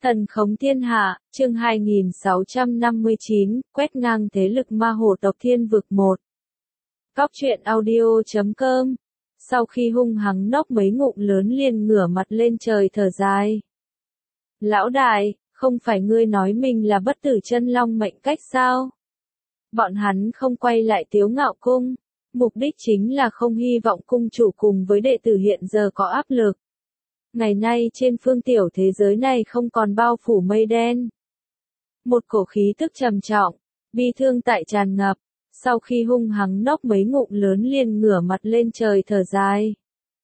Thần khống thiên hạ, chương 2659, quét ngang thế lực ma hồ tộc thiên vực 1. Cóc truyện audio.com. Sau khi hung hăng nốc mấy ngụm lớn liền ngửa mặt lên trời thở dài. Lão đại, không phải ngươi nói mình là bất tử chân long mệnh cách sao? Bọn hắn không quay lại Tiếu Ngạo Cung, mục đích chính là không hy vọng cung chủ cùng với đệ tử hiện giờ có áp lực. Ngày nay trên phương tiểu thế giới này không còn bao phủ mây đen. Một cổ khí tức trầm trọng, bi thương tại tràn ngập, sau khi hung hăng nốc mấy ngụm lớn liền ngửa mặt lên trời thở dài.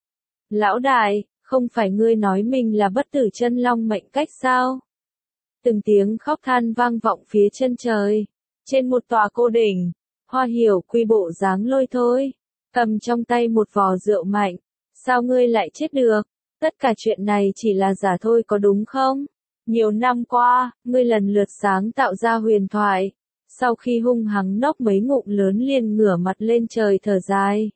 Lão đại, không phải ngươi nói mình là bất tử chân long mệnh cách sao? Từng tiếng khóc than vang vọng phía chân trời, trên một tòa cô đỉnh, Hoa Hiểu quy bộ dáng lôi thôi, cầm trong tay một vò rượu mạnh, sao ngươi lại chết được? Tất cả chuyện này chỉ là giả thôi có đúng không? Nhiều năm qua, ngươi lần lượt sáng tạo ra huyền thoại. Sau khi hung hăng nốc mấy ngụm lớn liền ngửa mặt lên trời thở dài.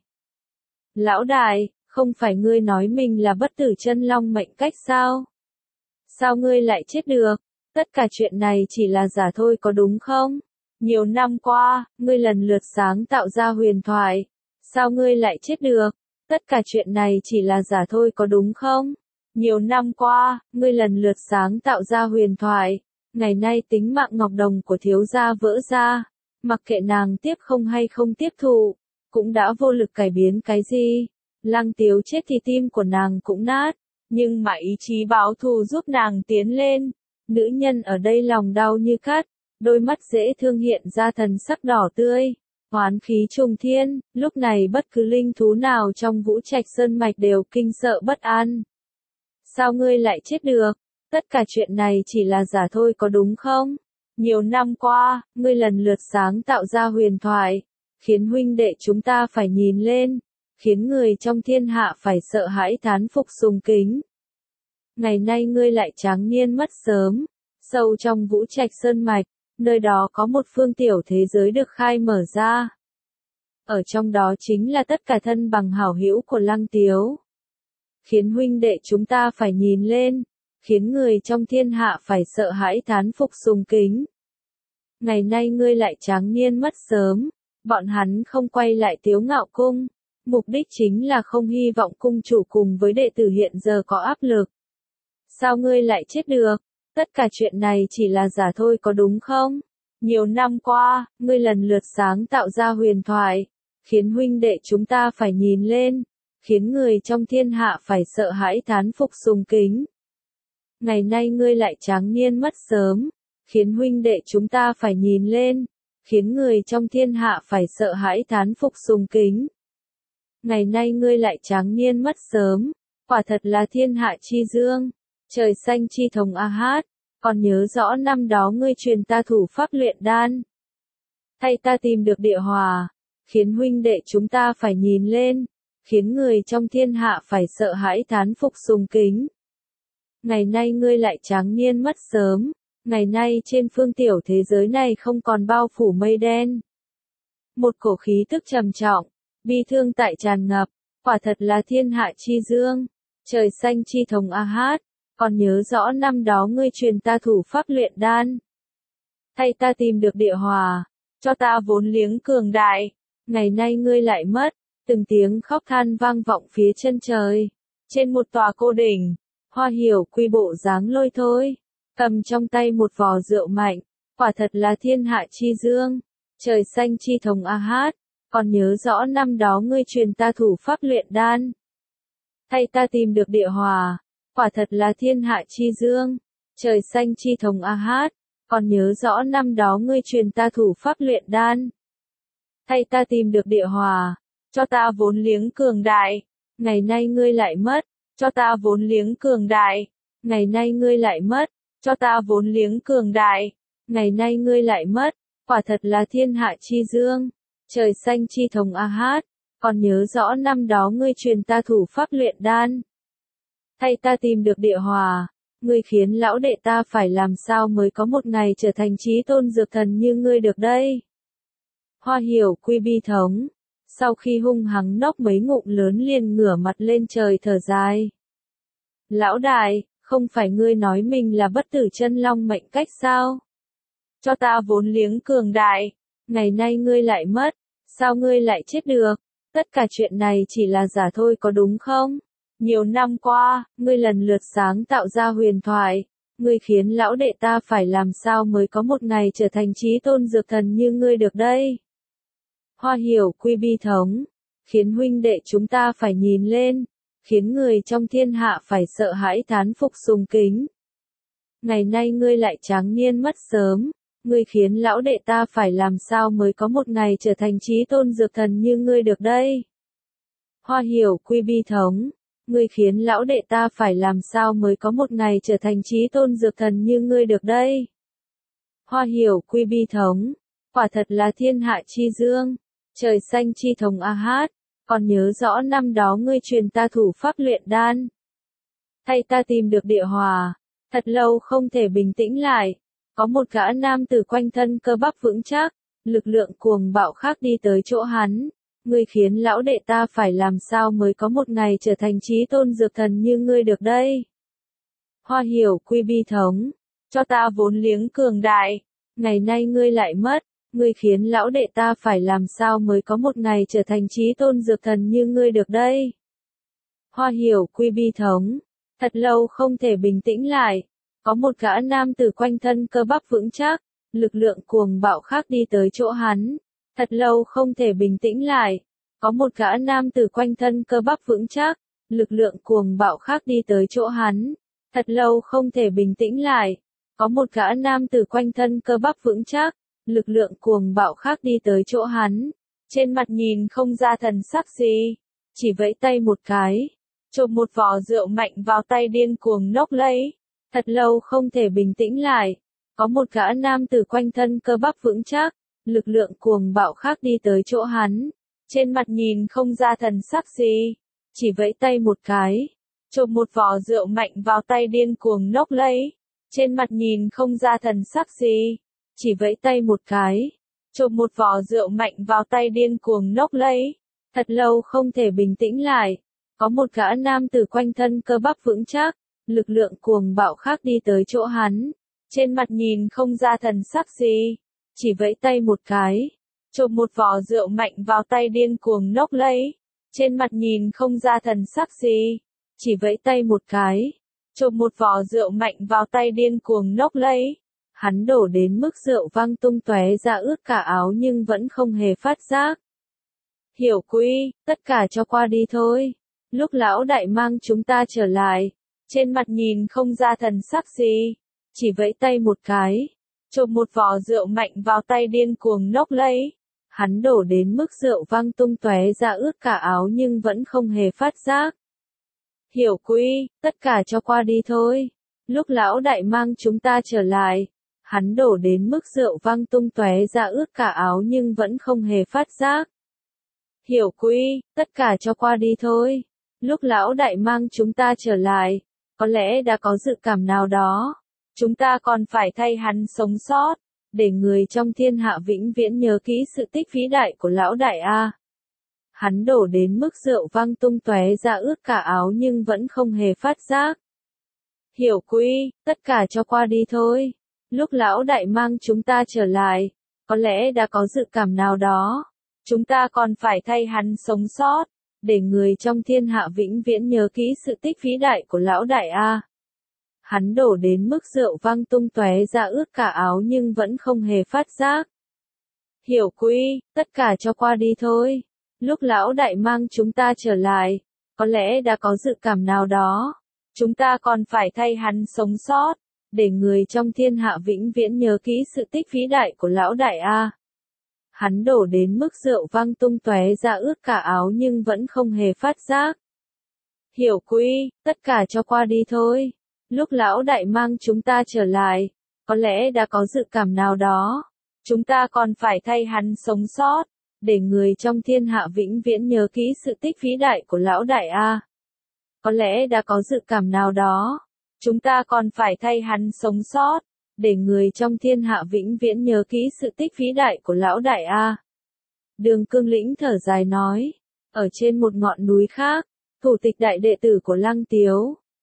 Lão đại, không phải ngươi nói mình là bất tử chân long mệnh cách sao? Sao ngươi lại chết được? Tất cả chuyện này chỉ là giả thôi có đúng không? Nhiều năm qua, ngươi lần lượt sáng tạo ra huyền thoại. Sao ngươi lại chết được? Tất cả chuyện này chỉ là giả thôi có đúng không? Nhiều năm qua, ngươi lần lượt sáng tạo ra huyền thoại. Ngày nay tính mạng ngọc đồng của thiếu gia vỡ ra. Mặc kệ nàng tiếp không hay không tiếp thụ, cũng đã vô lực cải biến cái gì. Lăng Tiếu chết thì tim của nàng cũng nát. Nhưng mà ý chí báo thù giúp nàng tiến lên. Nữ nhân ở đây lòng đau như cắt. Đôi mắt dễ thương hiện ra thần sắc đỏ tươi. Hoán khí trùng thiên, lúc này bất cứ linh thú nào trong Vũ Trạch Sơn Mạch đều kinh sợ bất an. Sao ngươi lại chết được? Tất cả chuyện này chỉ là giả thôi có đúng không? Nhiều năm qua, ngươi lần lượt sáng tạo ra huyền thoại, khiến huynh đệ chúng ta phải nhìn lên, khiến người trong thiên hạ phải sợ hãi thán phục sùng kính. Ngày nay ngươi lại tráng niên mất sớm, sâu trong Vũ Trạch Sơn Mạch. Nơi đó có một phương tiểu thế giới được khai mở ra. Ở trong đó chính là tất cả thân bằng hảo hữu của Lăng Tiếu. Khiến huynh đệ chúng ta phải nhìn lên, khiến người trong thiên hạ phải sợ hãi thán phục sùng kính. Ngày nay ngươi lại tráng niên mất sớm, bọn hắn không quay lại Tiếu Ngạo Cung. Mục đích chính là không hy vọng cung chủ cùng với đệ tử hiện giờ có áp lực. Sao ngươi lại chết được? Tất cả chuyện này chỉ là giả thôi có đúng không? Nhiều năm qua, ngươi lần lượt sáng tạo ra huyền thoại, khiến huynh đệ chúng ta phải nhìn lên, khiến người trong thiên hạ phải sợ hãi thán phục sùng kính. Ngày nay ngươi lại tráng niên mất sớm, khiến huynh đệ chúng ta phải nhìn lên, khiến người trong thiên hạ phải sợ hãi thán phục sùng kính. Ngày nay ngươi lại tráng niên mất sớm, quả thật là thiên hạ chi dương. Trời xanh chi thống a hát, còn nhớ rõ năm đó ngươi truyền ta thủ pháp luyện đan. Thay ta tìm được địa hòa, khiến huynh đệ chúng ta phải nhìn lên, khiến người trong thiên hạ phải sợ hãi thán phục sùng kính. Ngày nay ngươi lại tráng niên mất sớm, ngày nay trên phương tiểu thế giới này không còn bao phủ mây đen. Một cổ khí tức trầm trọng, bi thương tại tràn ngập, quả thật là thiên hạ chi dương, trời xanh chi thống a hát. Còn nhớ rõ năm đó ngươi truyền ta thủ pháp luyện đan. Thay ta tìm được địa hòa, cho ta vốn liếng cường đại. Ngày nay ngươi lại mất, từng tiếng khóc than vang vọng phía chân trời. Trên một tòa cô đỉnh, Hoa Hiểu quy bộ dáng lôi thôi, cầm trong tay một vò rượu mạnh, quả thật là thiên hạ chi dương, trời xanh chi thống a hát. Còn nhớ rõ năm đó ngươi truyền ta thủ pháp luyện đan. Thay ta tìm được địa hòa. Quả thật là thiên hạ chi dương, trời xanh chi thống a hát. Còn nhớ rõ năm đó ngươi truyền ta thủ pháp luyện đan. Thay ta tìm được địa hòa, cho ta vốn liếng cường đại. Ngày nay ngươi lại mất, cho ta vốn liếng cường đại. Ngày nay ngươi lại mất, cho ta vốn liếng cường đại. Ngày nay ngươi lại mất, quả thật là thiên hạ chi dương, trời xanh chi thống a hát. Còn nhớ rõ năm đó ngươi truyền ta thủ pháp luyện đan. Thay ta tìm được địa hòa, ngươi khiến lão đệ ta phải làm sao mới có một ngày trở thành chí tôn dược thần như ngươi được đây. Hoa Hiểu quy bi thống, sau khi hung hăng nốc mấy ngụm lớn liền ngửa mặt lên trời thở dài. Lão đại, Không phải ngươi nói mình là bất tử chân long mệnh cách sao? Cho ta vốn liếng cường đại, ngày nay ngươi lại mất, sao ngươi lại chết được? Tất cả chuyện này chỉ là giả thôi có đúng không? Nhiều năm qua, ngươi lần lượt sáng tạo ra huyền thoại, ngươi khiến lão đệ ta phải làm sao mới có một ngày trở thành chí tôn dược thần như ngươi được đây? Hoa hiểu quy bi thống, khiến huynh đệ chúng ta phải nhìn lên, khiến người trong thiên hạ phải sợ hãi thán phục sùng kính. Ngày nay ngươi lại tráng niên mất sớm, ngươi khiến lão đệ ta phải làm sao mới có một ngày trở thành chí tôn dược thần như ngươi được đây? Hoa hiểu quy bi thống, ngươi khiến lão đệ ta phải làm sao mới có một ngày trở thành chí tôn dược thần như ngươi được đây? Hoa hiểu quy bi thống, quả thật là thiên hạ chi dương, trời xanh chi thống a hát, còn nhớ rõ năm đó ngươi truyền ta thủ pháp luyện đan. Thay ta tìm được địa hòa, thật lâu không thể bình tĩnh lại, có một gã nam tử quanh thân cơ bắp vững chắc, lực lượng cuồng bạo khác đi tới chỗ hắn. Ngươi khiến lão đệ ta phải làm sao mới có một ngày trở thành chí tôn dược thần như ngươi được đây? Hoa hiểu quy bi thống, cho ta vốn liếng cường đại, ngày nay ngươi lại mất, ngươi khiến lão đệ ta phải làm sao mới có một ngày trở thành chí tôn dược thần như ngươi được đây? Hoa hiểu quy bi thống, thật lâu không thể bình tĩnh lại, có một gã nam tử quanh thân cơ bắp vững chắc, lực lượng cuồng bạo khác đi tới chỗ hắn. Thật lâu không thể bình tĩnh lại, có một gã nam tử quanh thân cơ bắp vững chắc, lực lượng cuồng bạo khác đi tới chỗ hắn. Thật lâu không thể bình tĩnh lại, có một gã nam tử quanh thân cơ bắp vững chắc, lực lượng cuồng bạo khác đi tới chỗ hắn. Trên mặt nhìn không ra thần sắc gì, chỉ vẫy tay một cái, chộp một vò rượu mạnh vào tay điên cuồng nốc lấy. Thật lâu không thể bình tĩnh lại, có một gã nam tử quanh thân cơ bắp vững chắc, lực lượng cuồng bạo khác đi tới chỗ hắn, trên mặt nhìn không ra thần sắc gì, chỉ vẫy tay một cái, chộp một vò rượu mạnh vào tay điên cuồng nốc lấy, trên mặt nhìn không ra thần sắc gì, chỉ vẫy tay một cái, chộp một vò rượu mạnh vào tay điên cuồng nốc lấy, thật lâu không thể bình tĩnh lại, có một gã nam tử quanh thân cơ bắp vững chắc, lực lượng cuồng bạo khác đi tới chỗ hắn, trên mặt nhìn không ra thần sắc gì. Chỉ vẫy tay một cái, chộp một vò rượu mạnh vào tay điên cuồng nốc lấy, trên mặt nhìn không ra thần sắc gì, chỉ vẫy tay một cái, chộp một vò rượu mạnh vào tay điên cuồng nốc lấy. Hắn đổ đến mức rượu văng tung tóe ra ướt cả áo nhưng vẫn không hề phát giác. Hiểu quy, tất cả cho qua đi thôi. Lúc lão đại mang chúng ta trở lại, trên mặt nhìn không ra thần sắc gì, chỉ vẫy tay một cái, chộp một vò rượu mạnh vào tay điên cuồng nốc lấy. Hắn đổ đến mức rượu văng tung tóe ra ướt cả áo nhưng vẫn không hề phát giác. Hiểu quy, tất cả cho qua đi thôi. Lúc lão đại mang chúng ta trở lại, hắn đổ đến mức rượu văng tung tóe ra ướt cả áo nhưng vẫn không hề phát giác. Hiểu quy, tất cả cho qua đi thôi. Lúc lão đại mang chúng ta trở lại, có lẽ đã có dự cảm nào đó. Chúng ta còn phải thay hắn sống sót, để người trong thiên hạ vĩnh viễn nhớ kỹ sự tích vĩ đại của lão đại A. Hắn đổ đến mức rượu văng tung tóe ra ướt cả áo nhưng vẫn không hề phát giác. Hiểu quy, tất cả cho qua đi thôi. Lúc lão đại mang chúng ta trở lại, có lẽ đã có dự cảm nào đó. Chúng ta còn phải thay hắn sống sót, để người trong thiên hạ vĩnh viễn nhớ kỹ sự tích vĩ đại của lão đại A. Hắn đổ đến mức rượu văng tung tóe ra ướt cả áo nhưng vẫn không hề phát giác. Hiểu quy, tất cả cho qua đi thôi. Lúc lão đại mang chúng ta trở lại, có lẽ đã có dự cảm nào đó. Chúng ta còn phải thay hắn sống sót, để người trong thiên hạ vĩnh viễn nhớ kỹ sự tích vĩ đại của lão đại A. Hắn đổ đến mức rượu văng tung tóe ra ướt cả áo nhưng vẫn không hề phát giác. Hiểu quy, tất cả cho qua đi thôi. Lúc lão đại mang chúng ta trở lại, có lẽ đã có dự cảm nào đó. Chúng ta còn phải thay hắn sống sót, để người trong thiên hạ vĩnh viễn nhớ kỹ sự tích vĩ đại của lão đại A. Có lẽ đã có dự cảm nào đó. Chúng ta còn phải thay hắn sống sót, để người trong thiên hạ vĩnh viễn nhớ kỹ sự tích vĩ đại của lão đại A. Đường Cương Lĩnh thở dài nói, ở trên một ngọn núi khác, thủ tịch đại đệ tử của Lăng Tiếu,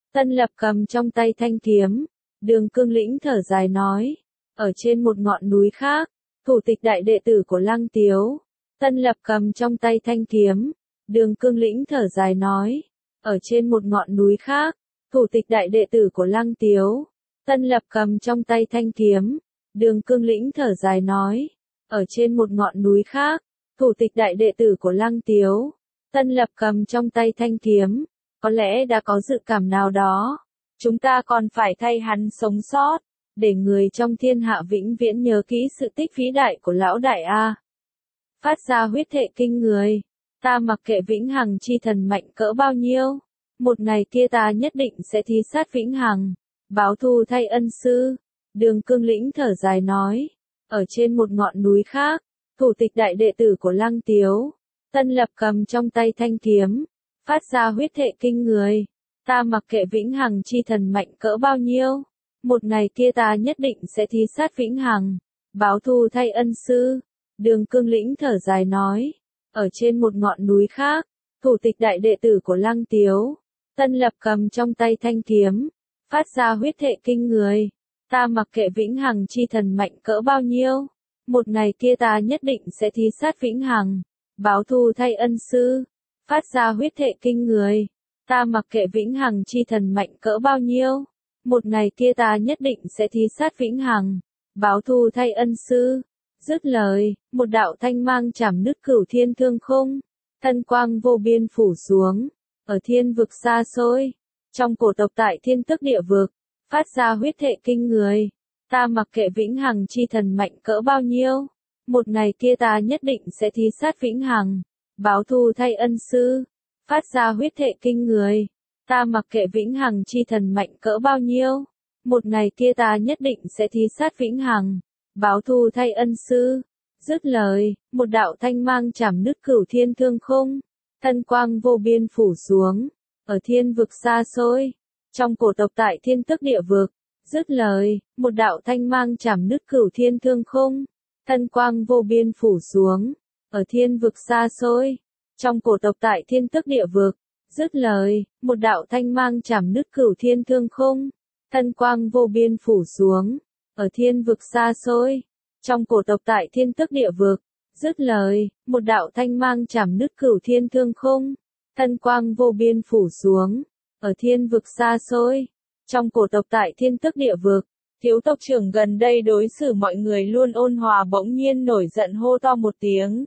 Tân Lập cầm trong tay thanh kiếm, Đường Cương Lĩnh thở dài nói, ở trên một ngọn núi khác, thủ tịch đại đệ tử của Lăng Tiếu. Tân Lập cầm trong tay thanh kiếm, Đường Cương Lĩnh thở dài nói, ở trên một ngọn núi khác, thủ tịch đại đệ tử của Lăng Tiếu. Tân Lập cầm trong tay thanh kiếm, Đường Cương Lĩnh thở dài nói, ở trên một ngọn núi khác, thủ tịch đại đệ tử của Lăng Tiếu. Tân Lập cầm trong tay thanh kiếm, có lẽ đã có dự cảm nào đó. Chúng ta còn phải thay hắn sống sót, để người trong thiên hạ vĩnh viễn nhớ kỹ sự tích vĩ đại của lão đại A. Phát ra huyết thệ kinh người, ta mặc kệ vĩnh hằng chi thần mạnh cỡ bao nhiêu, một ngày kia ta nhất định sẽ thí sát vĩnh hằng, báo thù thay ân sư. Đường Cương Lĩnh thở dài nói, ở trên một ngọn núi khác, thủ tịch đại đệ tử của Lăng Tiếu. Tân Lập cầm trong tay thanh kiếm, phát ra huyết thệ kinh người, ta mặc kệ vĩnh hằng chi thần mạnh cỡ bao nhiêu, một ngày kia ta nhất định sẽ thí sát vĩnh hằng, báo thù thay ân sư. Đường Cương Lĩnh thở dài nói, ở trên một ngọn núi khác, thủ tịch đại đệ tử của Lăng Tiếu. Tân Lập cầm trong tay thanh kiếm, phát ra huyết thệ kinh người, ta mặc kệ vĩnh hằng chi thần mạnh cỡ bao nhiêu, một ngày kia ta nhất định sẽ thí sát vĩnh hằng, báo thù thay ân sư. Phát ra huyết thệ kinh người, ta mặc kệ vĩnh hằng chi thần mạnh cỡ bao nhiêu, một ngày kia ta nhất định sẽ thí sát vĩnh hằng, báo thù thay ân sư. Dứt lời, một đạo thanh mang chảm nứt cửu thiên thương khung, thân quang vô biên phủ xuống, ở thiên vực xa xôi, trong cổ tộc tại thiên tức địa vực, phát ra huyết thệ kinh người, ta mặc kệ vĩnh hằng chi thần mạnh cỡ bao nhiêu, một ngày kia ta nhất định sẽ thí sát vĩnh hằng, báo thù thay ân sư. Phát ra huyết thệ kinh người, ta mặc kệ vĩnh hằng chi thần mạnh cỡ bao nhiêu, một ngày kia ta nhất định sẽ thí sát vĩnh hằng, báo thù thay ân sư. Dứt lời, một đạo thanh mang chảm nứt cửu thiên thương khung, thân quang vô biên phủ xuống, ở thiên vực xa xôi, trong cổ tộc tại thiên tức địa vực. Dứt lời, một đạo thanh mang chảm nứt cửu thiên thương khung, thân quang vô biên phủ xuống, ở thiên vực xa xôi, trong cổ tộc tại thiên tức địa vực. Dứt lời, một đạo thanh mang chảm nứt cửu thiên thương khung, thân quang vô biên phủ xuống, ở thiên vực xa xôi, trong cổ tộc tại thiên tức địa vực. Dứt lời, một đạo thanh mang chảm nứt cửu thiên thương khung, thân quang vô biên phủ xuống, ở thiên vực xa xôi, trong cổ tộc tại thiên tức địa vực. Thiếu tộc trưởng gần đây đối xử mọi người luôn ôn hòa bỗng nhiên nổi giận hô to một tiếng.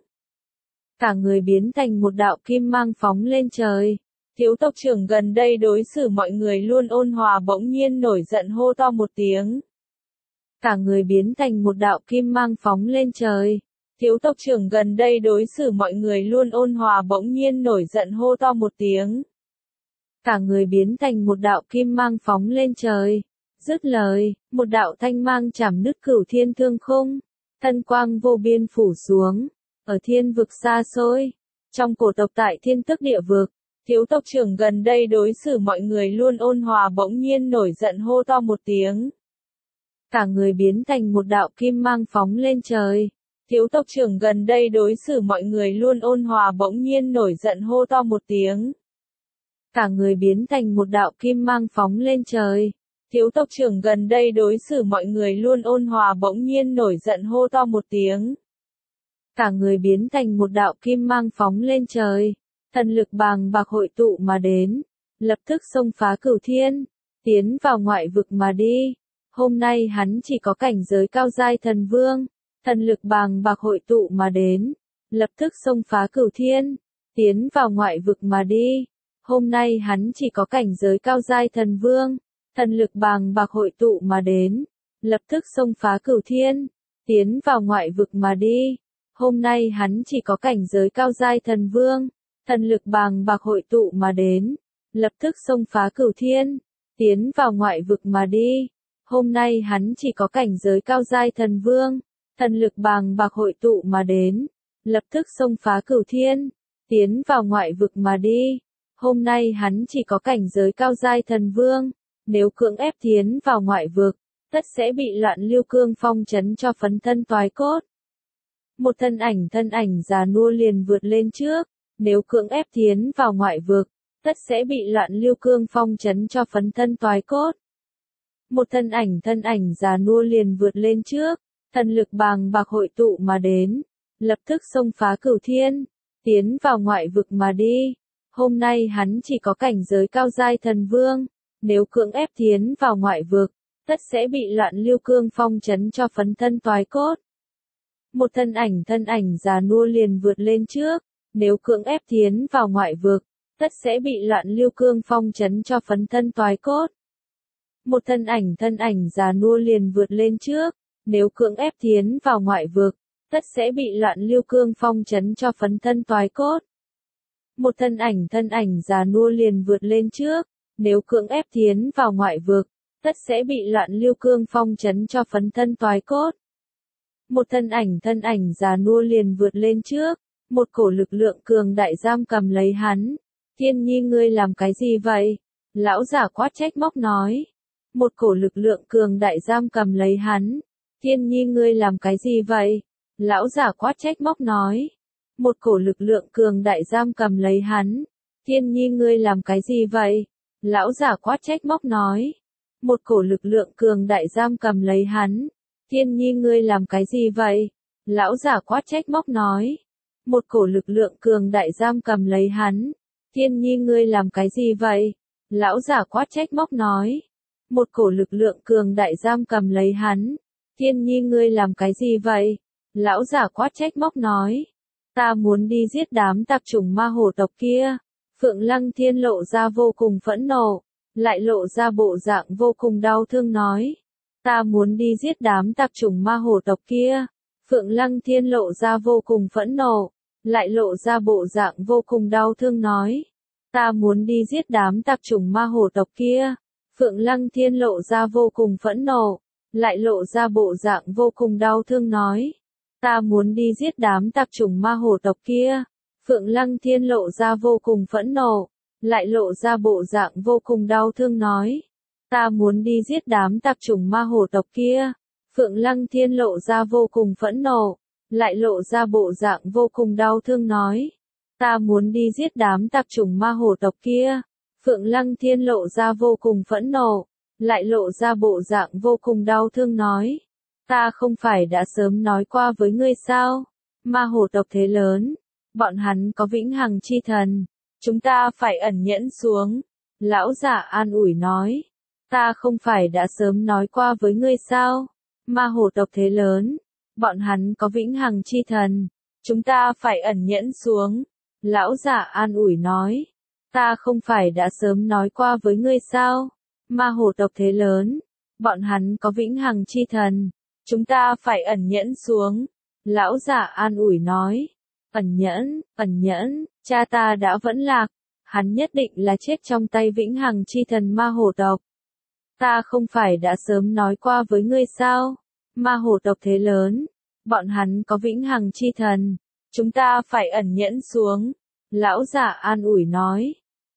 Cả người biến thành một đạo kim mang phóng lên trời. Thiếu tộc trưởng gần đây đối xử mọi người luôn ôn hòa bỗng nhiên nổi giận hô to một tiếng. Cả người biến thành một đạo kim mang phóng lên trời. Thiếu tộc trưởng gần đây đối xử mọi người luôn ôn hòa bỗng nhiên nổi giận hô to một tiếng. Cả người biến thành một đạo kim mang phóng lên trời. Dứt lời, một đạo thanh mang chảm nứt cửu thiên thương khung, thân quang vô biên phủ xuống, ở thiên vực xa xôi, trong cổ tộc tại thiên tức địa vực. Thiếu tộc trưởng gần đây đối xử mọi người luôn ôn hòa bỗng nhiên nổi giận hô to một tiếng. Cả người biến thành một đạo kim mang phóng lên trời. Thiếu tộc trưởng gần đây đối xử mọi người luôn ôn hòa bỗng nhiên nổi giận hô to một tiếng. Cả người biến thành một đạo kim mang phóng lên trời. Thiếu tộc trưởng gần đây đối xử mọi người luôn ôn hòa bỗng nhiên nổi giận hô to một tiếng. Cả người biến thành một đạo kim mang phóng lên trời. Thần lực bàng bạc hội tụ mà đến, lập tức xông phá cửu thiên, tiến vào ngoại vực mà đi. Hôm nay hắn chỉ có cảnh giới cao giai thần vương, thần lực bàng bạc hội tụ mà đến, lập tức xông phá cửu thiên, tiến vào ngoại vực mà đi. Hôm nay hắn chỉ có cảnh giới cao giai thần vương, thần lực bàng bạc hội tụ mà đến, lập tức xông phá cửu thiên, tiến vào ngoại vực mà đi. Hôm nay hắn chỉ có cảnh giới cao giai thần vương, thần lực bàng bạc hội tụ mà đến, lập tức xông phá cửu thiên, tiến vào ngoại vực mà đi. Hôm nay hắn chỉ có cảnh giới cao giai thần vương, thần lực bàng bạc hội tụ mà đến, lập tức xông phá cửu thiên, tiến vào ngoại vực mà đi. Hôm nay hắn chỉ có cảnh giới cao giai thần vương, nếu cưỡng ép tiến vào ngoại vực, tất sẽ bị loạn lưu cương phong chấn cho phấn thân toái cốt. Một thân ảnh già nua liền vượt lên trước, nếu cưỡng ép tiến vào ngoại vực, tất sẽ bị loạn lưu cương phong chấn cho phấn thân toái cốt. Một thân ảnh già nua liền vượt lên trước, thần lực bàng bạc hội tụ mà đến, lập tức xông phá cửu thiên, tiến vào ngoại vực mà đi. Hôm nay hắn chỉ có cảnh giới cao giai thần vương, nếu cưỡng ép tiến vào ngoại vực, tất sẽ bị loạn lưu cương phong chấn cho phấn thân toái cốt. Một thân ảnh già nua liền vượt lên trước, nếu cưỡng ép tiến vào ngoại vực, tất sẽ bị loạn lưu cương phong chấn cho phấn thân toái cốt. Một thân ảnh già nua liền vượt lên trước, nếu cưỡng ép tiến vào ngoại vực, tất sẽ bị loạn lưu cương phong chấn cho phấn thân toái cốt. Một thân ảnh già nua liền vượt lên trước, nếu cưỡng ép tiến vào ngoại vực, tất sẽ bị loạn lưu cương phong chấn cho phấn thân toái cốt. Một thân ảnh già nua liền vượt lên trước, một cổ lực lượng cường đại giam cầm lấy hắn. Thiên nhi ngươi làm cái gì vậy? Lão giả quát trách móc nói. Một cổ lực lượng cường đại giam cầm lấy hắn. Thiên nhi ngươi làm cái gì vậy? Lão giả quát trách móc nói. Một cổ lực lượng cường đại giam cầm lấy hắn. Thiên nhi ngươi làm cái gì vậy? Lão giả quát trách móc nói. Một cổ lực lượng cường đại giam cầm lấy hắn. Thiên nhi ngươi làm cái gì vậy? Lão giả quát trách móc nói. Một cổ lực lượng cường đại giam cầm lấy hắn. Thiên nhi ngươi làm cái gì vậy? Lão giả quát trách móc nói. Một cổ lực lượng cường đại giam cầm lấy hắn. Thiên nhi ngươi làm cái gì vậy? Lão giả quát trách móc nói. Ta muốn đi giết đám tạp chủng ma hổ tộc kia. Phượng Lăng Thiên lộ ra vô cùng phẫn nộ, lại lộ ra bộ dạng vô cùng đau thương nói. Ta muốn đi giết đám tạp chủng ma hổ tộc kia. Phượng Lăng Thiên lộ ra vô cùng phẫn nộ, lại lộ ra bộ dạng vô cùng đau thương nói. Ta muốn đi giết đám tạp chủng ma hổ tộc kia. Phượng Lăng Thiên lộ ra vô cùng phẫn nộ, lại lộ ra bộ dạng vô cùng đau thương nói. Ta muốn đi giết đám tạp chủng ma hổ tộc kia. Phượng Lăng Thiên lộ ra vô cùng phẫn nộ, lại lộ ra bộ dạng vô cùng đau thương nói. Ta muốn đi giết đám tạp chủng ma hổ tộc kia. Phượng Lăng Thiên lộ ra vô cùng phẫn nộ, lại lộ ra bộ dạng vô cùng đau thương nói. Ta muốn đi giết đám tạp chủng ma hổ tộc kia. Phượng Lăng Thiên lộ ra vô cùng phẫn nộ, lại lộ ra bộ dạng vô cùng đau thương nói. Ta không phải đã sớm nói qua với ngươi sao? Ma hổ tộc thế lớn, bọn hắn có vĩnh hằng chi thần, chúng ta phải ẩn nhẫn xuống. Lão giả an ủi nói. Ta không phải đã sớm nói qua với ngươi sao? Ma hổ tộc thế lớn, bọn hắn có vĩnh hằng chi thần, chúng ta phải ẩn nhẫn xuống. Lão giả an ủi nói. Ta không phải đã sớm nói qua với ngươi sao? Ma hổ tộc thế lớn, bọn hắn có vĩnh hằng chi thần, chúng ta phải ẩn nhẫn xuống. Lão giả an ủi nói. Ẩn nhẫn, cha ta đã vẫn lạc, hắn nhất định là chết trong tay vĩnh hằng chi thần ma hổ tộc. Ta không phải đã sớm nói qua với ngươi sao? Ma hổ tộc thế lớn, bọn hắn có vĩnh hằng chi thần, chúng ta phải ẩn nhẫn xuống. Lão giả an ủi nói.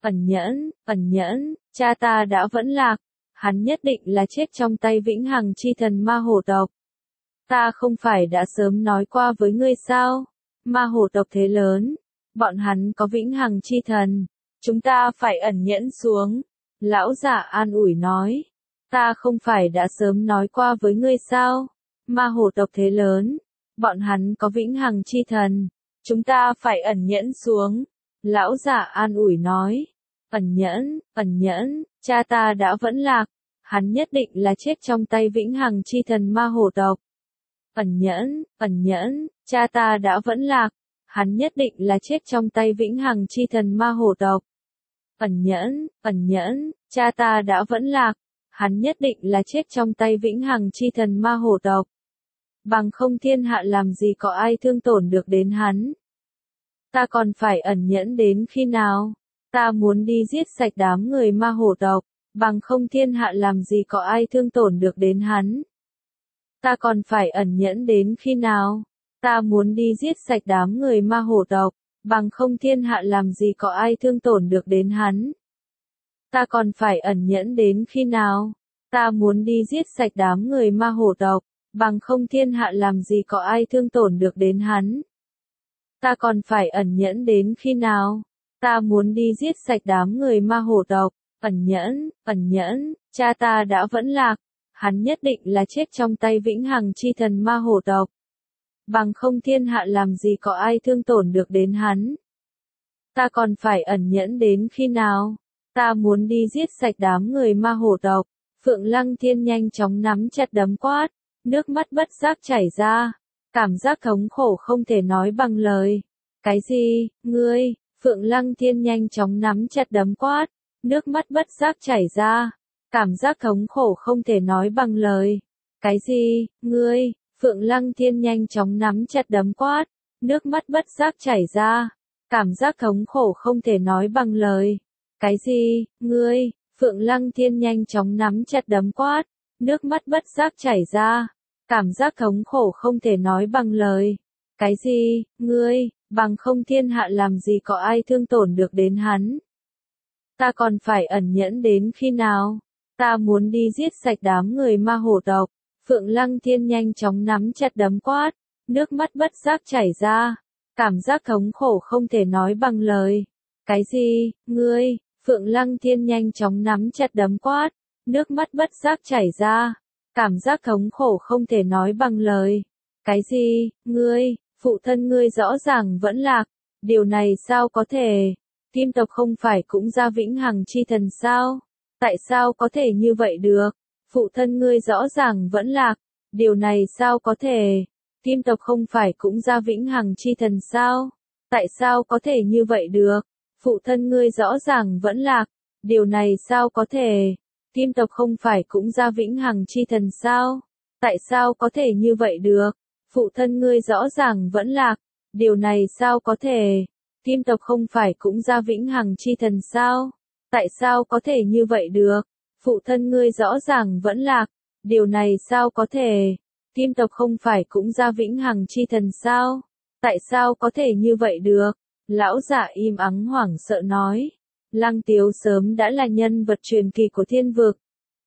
Ẩn nhẫn, cha ta đã vẫn lạc, hắn nhất định là chết trong tay vĩnh hằng chi thần ma hổ tộc. Ta không phải đã sớm nói qua với ngươi sao? Ma hổ tộc thế lớn, bọn hắn có vĩnh hằng chi thần, chúng ta phải ẩn nhẫn xuống. Lão giả an ủi nói. Ta không phải đã sớm nói qua với ngươi sao? Ma hổ tộc thế lớn, bọn hắn có vĩnh hằng chi thần, chúng ta phải ẩn nhẫn xuống. Lão giả an ủi nói. Ẩn nhẫn, cha ta đã vẫn lạc, hắn nhất định là chết trong tay vĩnh hằng chi thần ma hổ tộc. Ẩn nhẫn, cha ta đã vẫn lạc, hắn nhất định là chết trong tay vĩnh hằng chi thần ma hổ tộc. Ẩn nhẫn, cha ta đã vẫn lạc, hắn nhất định là chết trong tay vĩnh hằng chi thần ma hổ tộc. Bằng không thiên hạ làm gì có ai thương tổn được đến hắn. Ta còn phải ẩn nhẫn đến khi nào? Ta muốn đi giết sạch đám người ma hổ tộc, bằng không thiên hạ làm gì có ai thương tổn được đến hắn. Ta còn phải ẩn nhẫn đến khi nào? Ta muốn đi giết sạch đám người ma hổ tộc, bằng không thiên hạ làm gì có ai thương tổn được đến hắn. Ta còn phải ẩn nhẫn đến khi nào? Ta muốn đi giết sạch đám người ma hổ tộc, bằng không thiên hạ làm gì có ai thương tổn được đến hắn. Ta còn phải ẩn nhẫn đến khi nào? Ta muốn đi giết sạch đám người ma hổ tộc. Ẩn nhẫn, cha ta đã vẫn lạc. Hắn nhất định là chết trong tay vĩnh hằng chi thần ma hổ tộc. Bằng không thiên hạ làm gì có ai thương tổn được đến hắn. Ta còn phải ẩn nhẫn đến khi nào? Ta muốn đi giết sạch đám người ma hổ tộc. Phượng Lăng Thiên nhanh chóng nắm chặt đấm quát, nước mắt bất giác chảy ra, cảm giác thống khổ không thể nói bằng lời. Cái gì, ngươi? Phượng Lăng Thiên nhanh chóng nắm chặt đấm quát, nước mắt bất giác chảy ra, cảm giác thống khổ không thể nói bằng lời. Cái gì, ngươi? Phượng Lăng Thiên nhanh chóng nắm chặt đấm quát, nước mắt bất giác chảy ra, cảm giác thống khổ không thể nói bằng lời. Cái gì, ngươi? Phượng Lăng Thiên nhanh chóng nắm chặt đấm quát, nước mắt bất giác chảy ra, cảm giác thống khổ không thể nói bằng lời. Cái gì, ngươi? Bằng không thiên hạ làm gì có ai thương tổn được đến hắn. Ta còn phải ẩn nhẫn đến khi nào? Ta muốn đi giết sạch đám người ma hổ tộc. Phượng Lăng Thiên nhanh chóng nắm chặt đấm quát, nước mắt bất giác chảy ra, cảm giác thống khổ không thể nói bằng lời. Cái gì, ngươi? Phượng Lăng Thiên nhanh chóng nắm chặt đấm quát, nước mắt bất giác chảy ra, cảm giác thống khổ không thể nói bằng lời. Cái gì, ngươi? Phụ thân ngươi rõ ràng vẫn lạc, điều này sao có thể? Kim tộc không phải cũng ra vĩnh hằng chi thần sao? Tại sao có thể như vậy được? Phụ thân ngươi rõ ràng vẫn lạc, điều này sao có thể? Kim tộc không phải cũng ra vĩnh hằng chi thần sao? Tại sao có thể như vậy được? Phụ thân ngươi rõ ràng vẫn lạc, điều này sao có thể? Kim tộc không phải cũng ra vĩnh hằng chi thần sao? Tại sao có thể như vậy được? Phụ thân ngươi rõ ràng vẫn lạc, điều này sao có thể? Kim tộc không phải cũng ra vĩnh hằng chi thần sao? Tại sao có thể như vậy được? Phụ thân ngươi rõ ràng vẫn lạc, điều này sao có thể? Kim tộc không phải cũng ra vĩnh hằng chi thần sao? Tại sao có thể như vậy được? Lão giả im ắng hoảng sợ nói. Lăng Tiếu sớm đã là nhân vật truyền kỳ của thiên vực.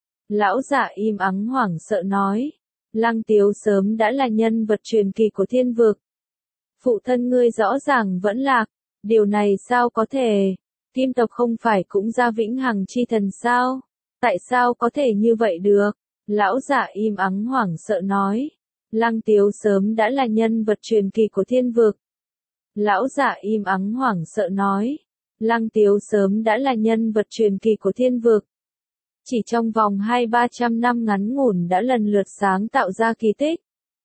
Lão giả im ắng hoảng sợ nói. Lăng Tiếu sớm đã là nhân vật truyền kỳ của thiên vực. Phụ thân ngươi rõ ràng vẫn lạc, điều này sao có thể? Kim tộc không phải cũng ra vĩnh hằng chi thần sao? Tại sao có thể như vậy được? Lão giả im ắng hoảng sợ nói. Lăng Tiếu sớm đã là nhân vật truyền kỳ của thiên vực. Lão giả im ắng hoảng sợ nói. Lăng Tiếu sớm đã là nhân vật truyền kỳ của thiên vực. Chỉ trong vòng 200-300 năm ngắn ngủn đã lần lượt sáng tạo ra kỳ tích.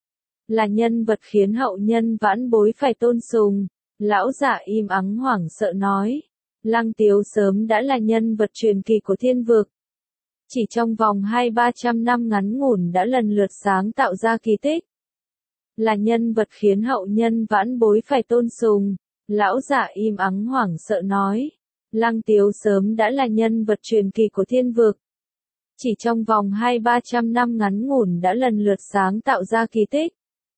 Là nhân vật khiến hậu nhân vãn bối phải tôn sùng. Lão giả im ắng hoảng sợ nói. Lăng Tiếu sớm đã là nhân vật truyền kỳ của thiên vực. Chỉ trong vòng 200-300 năm ngắn ngủn đã lần lượt sáng tạo ra kỳ tích. Là nhân vật khiến hậu nhân vãn bối phải tôn sùng. Lão giả im ắng hoảng sợ nói. Lăng Tiếu sớm đã là nhân vật truyền kỳ của thiên vực. Chỉ trong vòng 200-300 năm ngắn ngủn đã lần lượt sáng tạo ra kỳ tích.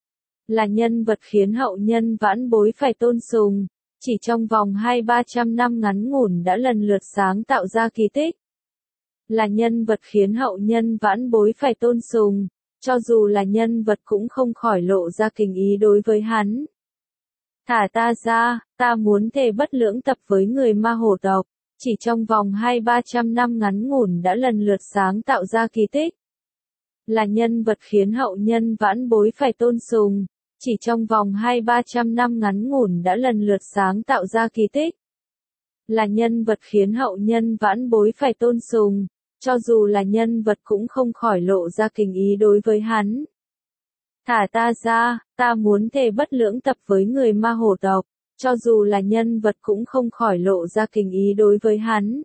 Là nhân vật khiến hậu nhân vãn bối phải tôn sùng. Chỉ trong vòng 200-300 năm ngắn ngủn đã lần lượt sáng tạo ra kỳ tích. Là nhân vật khiến hậu nhân vãn bối phải tôn sùng. Cho dù là nhân vật cũng không khỏi lộ ra kình ý đối với hắn. Thả ta ra, ta muốn thề bất lưỡng tập với người ma hổ tộc. Chỉ trong vòng 200-300 năm ngắn ngủn đã lần lượt sáng tạo ra kỳ tích. Là nhân vật khiến hậu nhân vãn bối phải tôn sùng. Chỉ trong vòng 200-300 năm ngắn ngủn đã lần lượt sáng tạo ra kỳ tích. Là nhân vật khiến hậu nhân vãn bối phải tôn sùng. Cho dù là nhân vật cũng không khỏi lộ ra kình ý đối với hắn. Thả ta ra, ta muốn thề bất lưỡng tập với người ma hổ tộc. Cho dù là nhân vật cũng không khỏi lộ ra kình ý đối với hắn.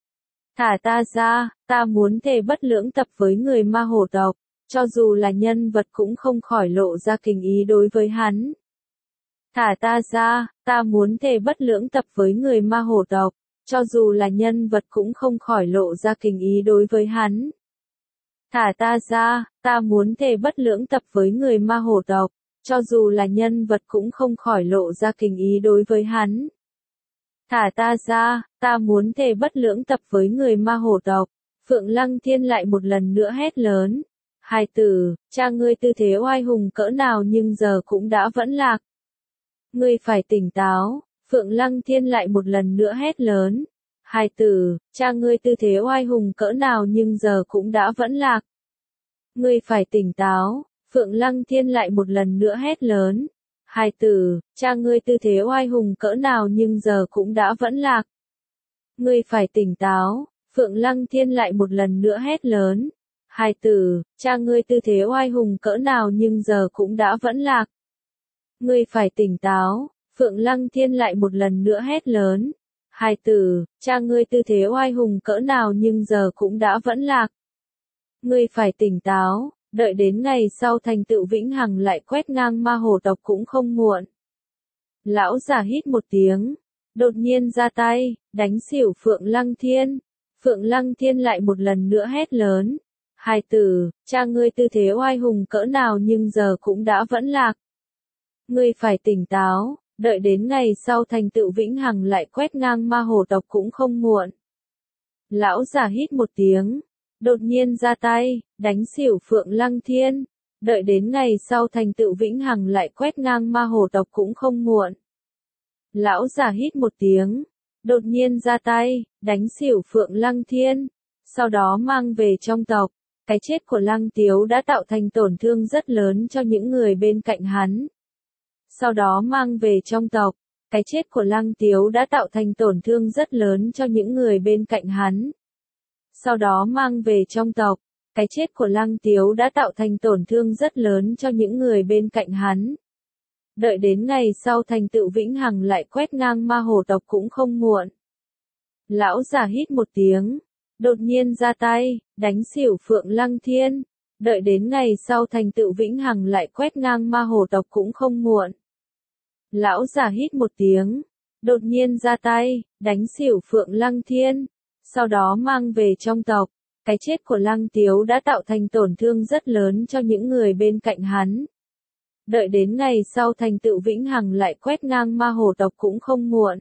Thả ta ra, ta muốn thề bất lưỡng tập với người ma hổ tộc. Cho dù là nhân vật cũng không khỏi lộ ra kình ý đối với hắn. Thả ta ra, ta muốn thề bất lưỡng tập với người ma hổ tộc. Cho dù là nhân vật cũng không khỏi lộ ra kình ý đối với hắn. Thả ta ra, ta muốn thề bất lưỡng tập với người ma hổ tộc. Cho dù là nhân vật cũng không khỏi lộ ra kình ý đối với hắn. Thả ta ra, ta muốn thề bất lưỡng tập với người ma hổ tộc. Phượng Lăng Thiên lại một lần nữa hét lớn. Hài tử, cha ngươi tư thế oai hùng cỡ nào nhưng giờ cũng đã vẫn lạc. Ngươi phải tỉnh táo. Phượng Lăng Thiên lại một lần nữa hét lớn. Hài tử, cha ngươi tư thế oai hùng cỡ nào nhưng giờ cũng đã vẫn lạc. Ngươi phải tỉnh táo, Phượng Lăng Thiên lại một lần nữa hét lớn. Hài tử, cha ngươi tư thế oai hùng cỡ nào nhưng giờ cũng đã vẫn lạc. Ngươi phải tỉnh táo, Phượng Lăng Thiên lại một lần nữa hét lớn. Hài tử, cha ngươi tư thế oai hùng cỡ nào nhưng giờ cũng đã vẫn lạc. Ngươi phải tỉnh táo, Phượng Lăng Thiên lại một lần nữa hét lớn. Hài tử, cha ngươi tư thế oai hùng cỡ nào nhưng giờ cũng đã vẫn lạc. Ngươi phải tỉnh táo, đợi đến ngày sau thành tựu vĩnh hằng lại quét ngang ma hồ tộc cũng không muộn. Lão giả hít một tiếng, đột nhiên ra tay, đánh xỉu Phượng Lăng Thiên. Phượng Lăng Thiên lại một lần nữa hét lớn. Hài tử, cha ngươi tư thế oai hùng cỡ nào nhưng giờ cũng đã vẫn lạc. Ngươi phải tỉnh táo, đợi đến ngày sau thành tựu vĩnh hằng lại quét ngang ma hồ tộc cũng không muộn. Lão giả hít một tiếng, đột nhiên ra tay, đánh xỉu Phượng Lăng Thiên. Đợi đến ngày sau thành tựu vĩnh hằng lại quét ngang ma hồ tộc cũng không muộn. Lão giả hít một tiếng, đột nhiên ra tay, đánh xỉu Phượng Lăng Thiên. Sau đó mang về trong tộc. Cái chết của Lăng Tiếu đã tạo thành tổn thương rất lớn cho những người bên cạnh hắn. Sau đó mang về trong tộc. Cái chết của Lăng Tiếu đã tạo thành tổn thương rất lớn cho những người bên cạnh hắn. Sau đó mang về trong tộc. Cái chết của Lăng Tiếu đã tạo thành tổn thương rất lớn cho những người bên cạnh hắn. Đợi đến ngày sau thành tựu vĩnh hằng lại quét ngang ma hồ tộc cũng không muộn. Lão giả hít một tiếng, đột nhiên ra tay, đánh xỉu Phượng Lăng Thiên. Đợi đến ngày sau thành tựu vĩnh hằng lại quét ngang ma hồ tộc cũng không muộn. Lão giả hít một tiếng, đột nhiên ra tay, đánh xỉu Phượng Lăng Thiên. Sau đó mang về trong tộc. Cái chết của Lăng Tiếu đã tạo thành tổn thương rất lớn cho những người bên cạnh hắn. Đợi đến ngày sau thành tựu vĩnh hằng lại quét ngang ma hồ tộc cũng không muộn.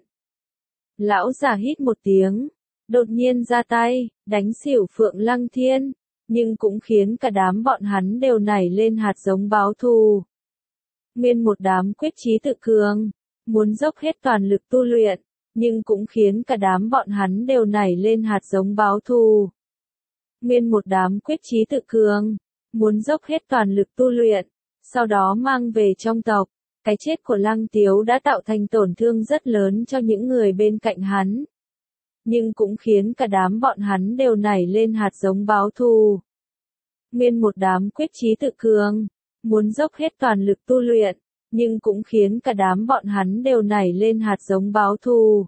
Lão giả hít một tiếng, đột nhiên ra tay, đánh xỉu Phượng Lăng Thiên, nhưng cũng khiến cả đám bọn hắn đều nảy lên hạt giống báo thù. Nguyên một đám quyết chí tự cường, muốn dốc hết toàn lực tu luyện, nhưng cũng khiến cả đám bọn hắn đều nảy lên hạt giống báo thù. Nguyên một đám quyết chí tự cường, muốn dốc hết toàn lực tu luyện, sau đó mang về trong tộc. Cái chết của Lăng Tiếu đã tạo thành tổn thương rất lớn cho những người bên cạnh hắn. Nhưng cũng khiến cả đám bọn hắn đều nảy lên hạt giống báo thù. Nguyên một đám quyết chí tự cường, muốn dốc hết toàn lực tu luyện, nhưng cũng khiến cả đám bọn hắn đều nảy lên hạt giống báo thù.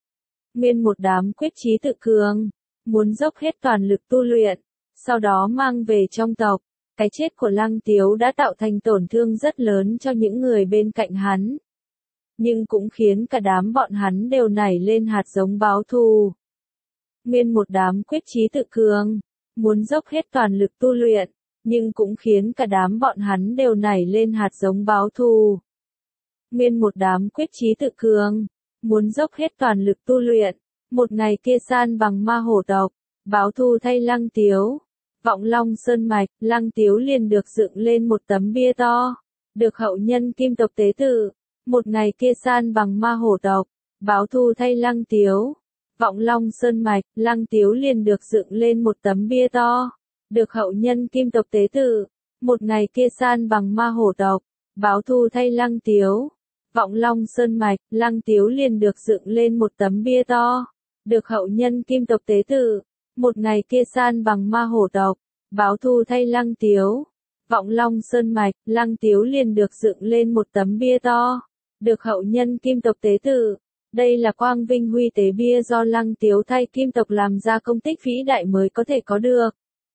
Nguyên một đám quyết chí tự cường, muốn dốc hết toàn lực tu luyện, sau đó mang về trong tộc. Cái chết của Lăng Tiếu đã tạo thành tổn thương rất lớn cho những người bên cạnh hắn. Nhưng cũng khiến cả đám bọn hắn đều nảy lên hạt giống báo thù. Nguyên một đám quyết chí tự cường, muốn dốc hết toàn lực tu luyện, nhưng cũng khiến cả đám bọn hắn đều nảy lên hạt giống báo thù. Nguyên một đám quyết chí tự cường, muốn dốc hết toàn lực tu luyện, một ngày kia san bằng ma hổ tộc, báo thù thay Lăng Tiếu. Vọng Long Sơn Mạch, Lăng Tiếu liền được dựng lên một tấm bia to, được hậu nhân Kim tộc tế tự, một ngày kia san bằng ma hổ tộc, báo thù thay Lăng Tiếu. Vọng Long Sơn Mạch, Lăng Tiếu liền được dựng lên một tấm bia to, được hậu nhân Kim tộc tế tự, một ngày kia san bằng ma hổ tộc, báo thù thay Lăng Tiếu. Vọng Long Sơn Mạch, Lăng Tiếu liền được dựng lên một tấm bia to, được hậu nhân Kim tộc tế tự, một ngày kia san bằng ma hổ tộc, báo thù thay Lăng Tiếu. Vọng Long Sơn Mạch, Lăng Tiếu liền được dựng lên một tấm bia to, được hậu nhân Kim tộc tế tự. Đây là quang vinh huy tế bia do Lăng Tiếu thay Kim tộc làm ra công tích vĩ đại mới có thể có được.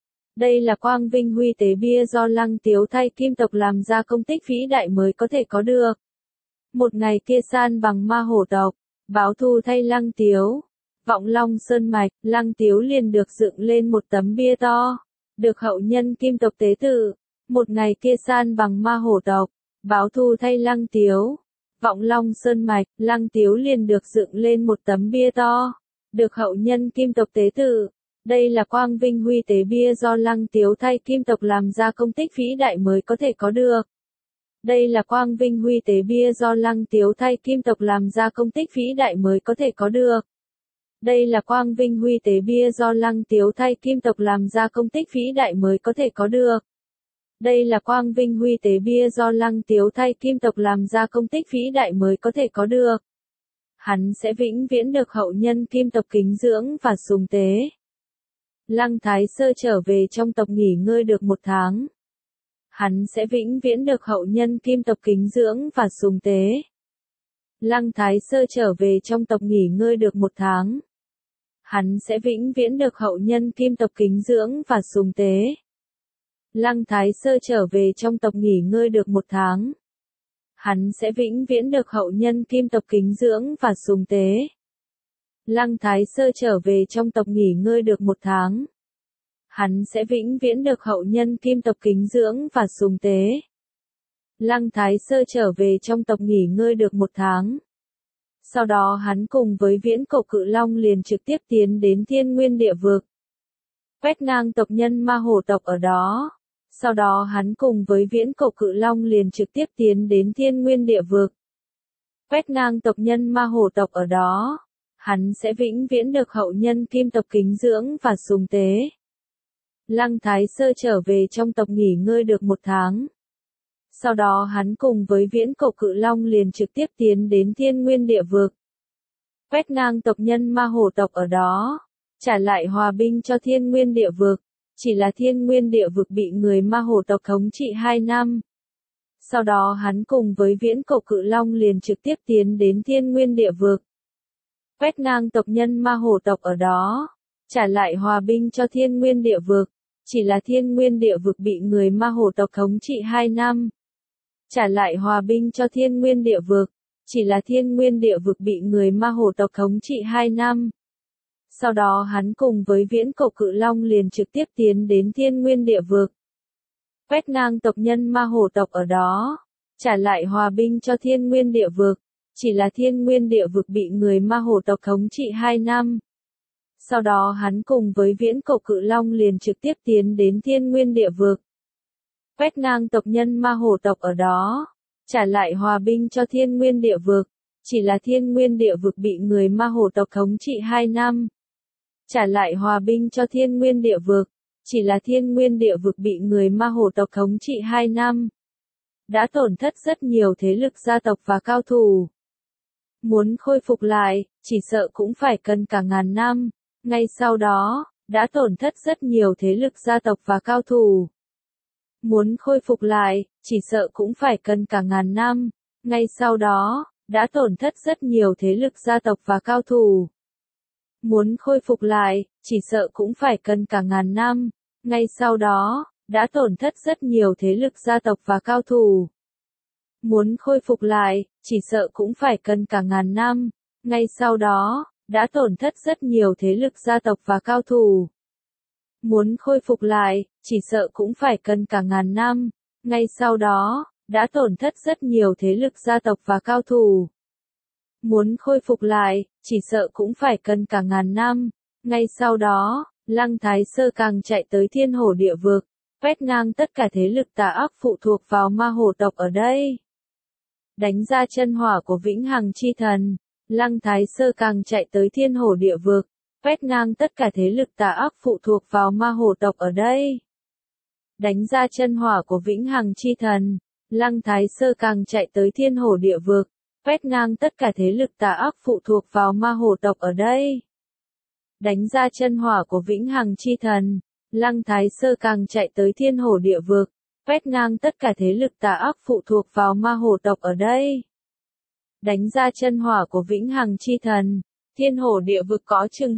Đây là quang vinh huy tế bia do Lăng Tiếu thay Kim tộc làm ra công tích vĩ đại mới có thể có được. Một ngày kia san bằng ma hổ tộc, báo thù thay Lăng Tiếu. Vọng Long Sơn Mạch, Lăng Tiếu liền được dựng lên một tấm bia to, được hậu nhân Kim tộc tế tự, một ngày kia san bằng ma hổ tộc, báo thù thay Lăng Tiếu. Vọng Long Sơn Mạch, Lăng Tiếu liền được dựng lên một tấm bia to, được hậu nhân Kim tộc tế tự. Đây là quang vinh huy tế bia do Lăng Tiếu thay Kim tộc làm ra công tích vĩ đại mới có thể có được. Đây là quang vinh huy tế bia do Lăng Tiếu thay kim tộc làm ra công tích vĩ đại mới có thể có được. Đây là quang vinh huy tế bia do Lăng Tiếu thay kim tộc làm ra công tích vĩ đại mới có thể có được. Đây là quang vinh huy tế bia do Lăng Tiếu thay kim tộc làm ra công tích vĩ đại mới có thể có được. Hắn sẽ vĩnh viễn được hậu nhân kim tộc kính dưỡng và sùng tế. Lăng Thái Sơ trở về trong tộc nghỉ ngơi được 1 tháng. Hắn sẽ vĩnh viễn được hậu nhân kim tộc kính dưỡng và sùng tế. Lăng Thái Sơ trở về trong tộc nghỉ ngơi được 1 tháng. Hắn sẽ vĩnh viễn được hậu nhân kim tộc kính dưỡng và sùng tế. Lăng Thái Sơ trở về trong tộc nghỉ ngơi được 1 tháng. Hắn sẽ vĩnh viễn được hậu nhân kim tộc kính dưỡng và sùng tế. Lăng Thái Sơ trở về trong tộc nghỉ ngơi được 1 tháng. Hắn sẽ vĩnh viễn được hậu nhân kim tộc kính dưỡng và sùng tế. Lăng Thái Sơ trở về trong tộc nghỉ ngơi được 1 tháng. Sau đó hắn cùng với Viễn Cổ Cự Long liền trực tiếp tiến đến Thiên Nguyên Địa Vực. Quét ngang tộc nhân ma hổ tộc ở đó. Sau đó hắn cùng với Viễn Cổ Cự Long liền trực tiếp tiến đến Thiên Nguyên Địa Vực. Quét ngang tộc nhân ma hổ tộc ở đó. Hắn sẽ vĩnh viễn được hậu nhân kim tộc kính dưỡng và sùng tế. Lăng Thái Sơ trở về trong tộc nghỉ ngơi được 1 tháng. Sau đó hắn cùng với Viễn Cổ Cự Long liền trực tiếp tiến đến Thiên Nguyên Địa Vực. Quét ngang tộc nhân ma hổ tộc ở đó. Trả lại hòa binh cho Thiên Nguyên Địa Vực. Chỉ là Thiên Nguyên Địa Vực bị người ma hổ tộc thống trị 2 năm. Sau đó hắn cùng với Viễn Cổ Cự Long liền trực tiếp tiến đến Thiên Nguyên Địa Vực. Quét ngang tộc nhân ma hổ tộc ở đó. Trả lại hòa binh cho Thiên Nguyên Địa Vực. Chỉ là Thiên Nguyên Địa Vực bị người ma hổ tộc thống trị 2 năm. Trả lại hòa binh cho Thiên Nguyên Địa Vực. Chỉ là Thiên Nguyên Địa Vực bị người ma hổ tộc thống trị 2 năm. Sau đó hắn cùng với Viễn Cổ Cự Long liền trực tiếp tiến đến Thiên Nguyên Địa Vực. Quét ngang tộc nhân ma hổ tộc ở đó. Trả lại hòa binh cho Thiên Nguyên Địa Vực. Chỉ là Thiên Nguyên Địa Vực bị người ma hổ tộc thống trị 2 năm. Sau đó hắn cùng với Viễn Cổ Cự Long liền trực tiếp tiến đến Thiên Nguyên Địa Vực. Quét ngang tộc nhân ma hổ tộc ở đó. Trả lại hòa binh cho Thiên Nguyên Địa Vực. Chỉ là Thiên Nguyên Địa Vực bị người ma hổ tộc thống trị 2 năm. Trả lại hòa binh cho Thiên Nguyên Địa Vực. Chỉ là Thiên Nguyên Địa Vực bị người ma hổ tộc thống trị 2 năm. Đã tổn thất rất nhiều thế lực gia tộc và cao thủ. Muốn khôi phục lại, chỉ sợ cũng phải cần cả ngàn năm. Ngay sau đó, đã tổn thất rất nhiều thế lực gia tộc và cao thủ. Muốn khôi phục lại, chỉ sợ cũng phải cần cả ngàn năm. Ngay sau đó, đã tổn thất rất nhiều thế lực gia tộc và cao thủ. Muốn khôi phục lại, chỉ sợ cũng phải cần cả ngàn năm. Ngay sau đó, đã tổn thất rất nhiều thế lực gia tộc và cao thủ. Muốn khôi phục lại, chỉ sợ cũng phải cần cả ngàn năm. Ngay sau đó, đã tổn thất rất nhiều thế lực gia tộc và cao thủ. Muốn khôi phục lại, chỉ sợ cũng phải cần cả ngàn năm. Ngay sau đó, đã tổn thất rất nhiều thế lực gia tộc và cao thủ. Muốn khôi phục lại, chỉ sợ cũng phải cần cả ngàn năm. Ngay sau đó, Lăng Thái Sơ càng chạy tới Thiên Hổ Địa Vực, quét ngang tất cả thế lực tà ác phụ thuộc vào ma hổ tộc ở đây. Đánh ra chân hỏa của Vĩnh Hằng Chi Thần, Lăng Thái Sơ càng chạy tới Thiên Hổ Địa Vực, quét ngang tất cả thế lực tà ác phụ thuộc vào ma hổ tộc ở đây. Đánh ra chân hỏa của Vĩnh Hằng Chi Thần, Lăng Thái Sơ càng chạy tới Thiên Hổ Địa Vực, quét ngang tất cả thế lực tà ác phụ thuộc vào ma hổ tộc ở đây. Đánh ra chân hỏa của Vĩnh Hằng Chi Thần, Lăng Thái Sơ càng chạy tới Thiên Hổ Địa Vực, quét ngang tất cả thế lực tà ác phụ thuộc vào ma hổ tộc ở đây. Đánh ra chân hỏa của Vĩnh Hằng Chi Thần, Thiên Hổ Địa Vực có chừng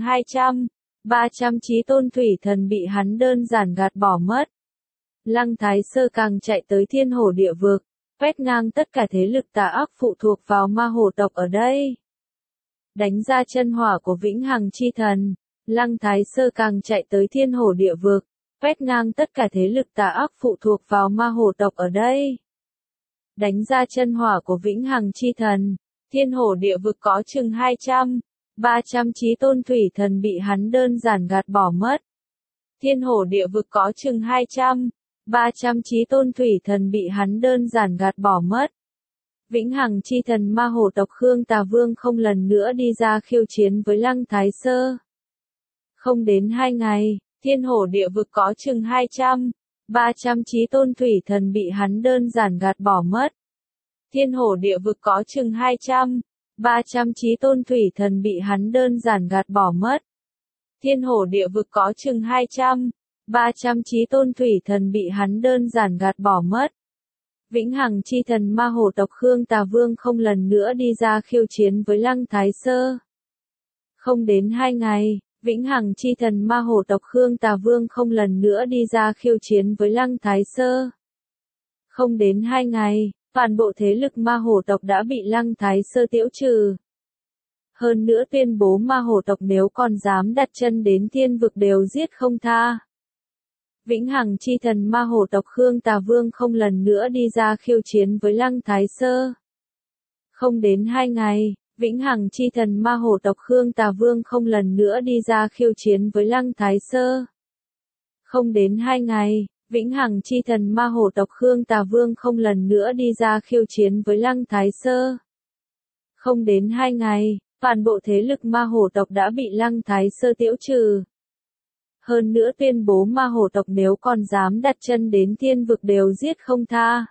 200-300 chí tôn thủy thần bị hắn đơn giản gạt bỏ mất. Lăng Thái Sơ càng chạy tới Thiên Hổ Địa Vực, quét ngang tất cả thế lực tà ác phụ thuộc vào ma hổ tộc ở đây. Đánh ra chân hỏa của Vĩnh Hằng Chi Thần, Lăng Thái Sơ càng chạy tới Thiên Hổ Địa Vực, quét ngang tất cả thế lực tà ác phụ thuộc vào ma hổ tộc ở đây. Đánh ra chân hỏa của Vĩnh Hằng Chi Thần, Thiên Hổ Địa Vực có chừng 200-300 chí tôn thủy thần bị hắn đơn giản gạt bỏ mất. Thiên Hổ Địa Vực có chừng 300 chí tôn thủy thần bị hắn đơn giản gạt bỏ mất. Vĩnh hằng chi thần ma hổ tộc Khương Tà Vương không lần nữa đi ra khiêu chiến với Lăng Thái Sơ. Không đến 2 ngày, thiên hổ địa vực có chừng 300 chí tôn thủy thần bị hắn đơn giản gạt bỏ mất. Thiên hổ địa vực có chừng 300 chí tôn thủy thần bị hắn đơn giản gạt bỏ mất. Thiên hổ địa vực có chừng 300 chí tôn thủy thần bị hắn đơn giản gạt bỏ mất. Vĩnh hằng chi thần ma hổ tộc Khương Tà Vương không lần nữa đi ra khiêu chiến với Lăng Thái Sơ. Không đến 2 ngày, Vĩnh hằng chi thần ma hổ tộc Khương Tà Vương không lần nữa đi ra khiêu chiến với Lăng Thái Sơ. Không đến 2 ngày, toàn bộ thế lực ma hổ tộc đã bị Lăng Thái Sơ tiêu trừ. Hơn nữa tuyên bố ma hổ tộc nếu còn dám đặt chân đến thiên vực đều giết không tha. Vĩnh hằng chi thần ma hổ tộc Khương Tà Vương không lần nữa đi ra khiêu chiến với Lăng Thái Sơ. Không đến 2 ngày, Vĩnh hằng chi thần ma hổ tộc Khương Tà Vương không lần nữa đi ra khiêu chiến với Lăng Thái Sơ. Không đến 2 ngày, Vĩnh hằng chi thần ma hổ tộc Khương Tà Vương không lần nữa đi ra khiêu chiến với Lăng Thái Sơ. Không đến 2 ngày, toàn bộ thế lực ma hổ tộc đã bị Lăng Thái Sơ tiêu trừ. Hơn nữa tuyên bố ma hổ tộc nếu còn dám đặt chân đến thiên vực đều giết không tha.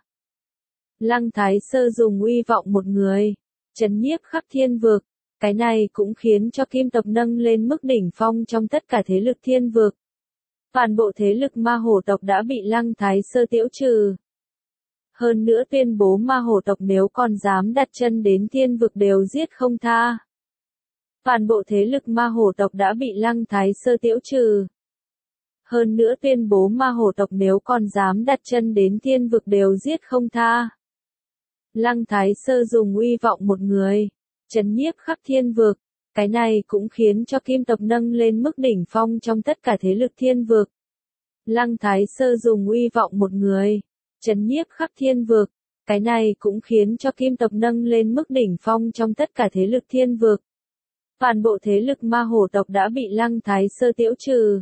Lăng Thái Sơ dùng uy vọng một người, trấn nhiếp khắp thiên vực, cái này cũng khiến cho kim tộc nâng lên mức đỉnh phong trong tất cả thế lực thiên vực. Toàn bộ thế lực ma hổ tộc đã bị Lăng Thái Sơ tiêu trừ. Hơn nữa tuyên bố ma hổ tộc nếu còn dám đặt chân đến thiên vực đều giết không tha. Toàn bộ thế lực ma hổ tộc đã bị Lăng Thái Sơ tiêu trừ. Hơn nữa tuyên bố ma hổ tộc nếu còn dám đặt chân đến thiên vực đều giết không tha. Lăng Thái Sơ dùng uy vọng một người, trấn nhiếp khắp thiên vực, cái này cũng khiến cho kim tộc nâng lên mức đỉnh phong trong tất cả thế lực thiên vực. Lăng Thái Sơ dùng uy vọng một người, trấn nhiếp khắp thiên vực, cái này cũng khiến cho kim tộc nâng lên mức đỉnh phong trong tất cả thế lực thiên vực. Toàn bộ thế lực ma hổ tộc đã bị Lăng Thái Sơ tiêu trừ.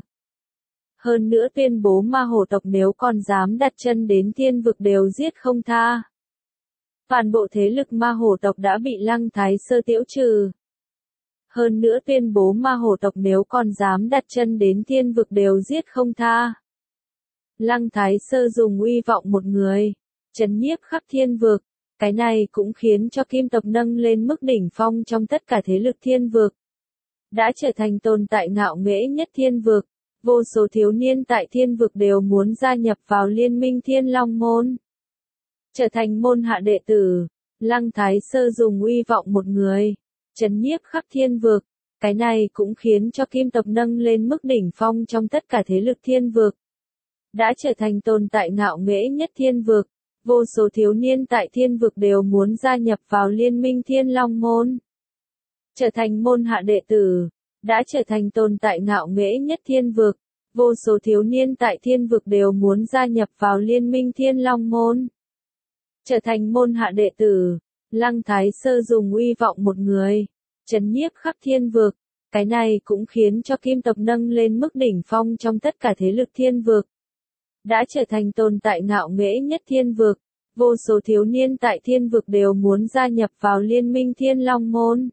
Hơn nữa tuyên bố ma hổ tộc nếu còn dám đặt chân đến thiên vực đều giết không tha. Toàn bộ thế lực ma hổ tộc đã bị Lăng Thái Sơ tiêu trừ. Hơn nữa tuyên bố ma hổ tộc nếu còn dám đặt chân đến thiên vực đều giết không tha. Lăng Thái Sơ dùng uy vọng một người, trấn nhiếp khắp thiên vực, cái này cũng khiến cho kim tộc nâng lên mức đỉnh phong trong tất cả thế lực thiên vực. Đã trở thành tồn tại ngạo nghễ nhất thiên vực. Vô số thiếu niên tại thiên vực đều muốn gia nhập vào liên minh Thiên Long Môn. Trở thành môn hạ đệ tử, Lăng Thái Sơ dùng uy vọng một người, trấn nhiếp khắp thiên vực, cái này cũng khiến cho kim tộc nâng lên mức đỉnh phong trong tất cả thế lực thiên vực. Đã trở thành tồn tại ngạo nghễ nhất thiên vực, vô số thiếu niên tại thiên vực đều muốn gia nhập vào liên minh Thiên Long Môn. Trở thành môn hạ đệ tử. Đã trở thành tồn tại ngạo nghễ nhất thiên vực, vô số thiếu niên tại thiên vực đều muốn gia nhập vào liên minh Thiên Long Môn. Trở thành môn hạ đệ tử, Lăng Thái Sơ dùng uy vọng một người, trấn nhiếp khắp thiên vực, cái này cũng khiến cho kim tộc nâng lên mức đỉnh phong trong tất cả thế lực thiên vực. Đã trở thành tồn tại ngạo nghễ nhất thiên vực, vô số thiếu niên tại thiên vực đều muốn gia nhập vào liên minh Thiên Long Môn.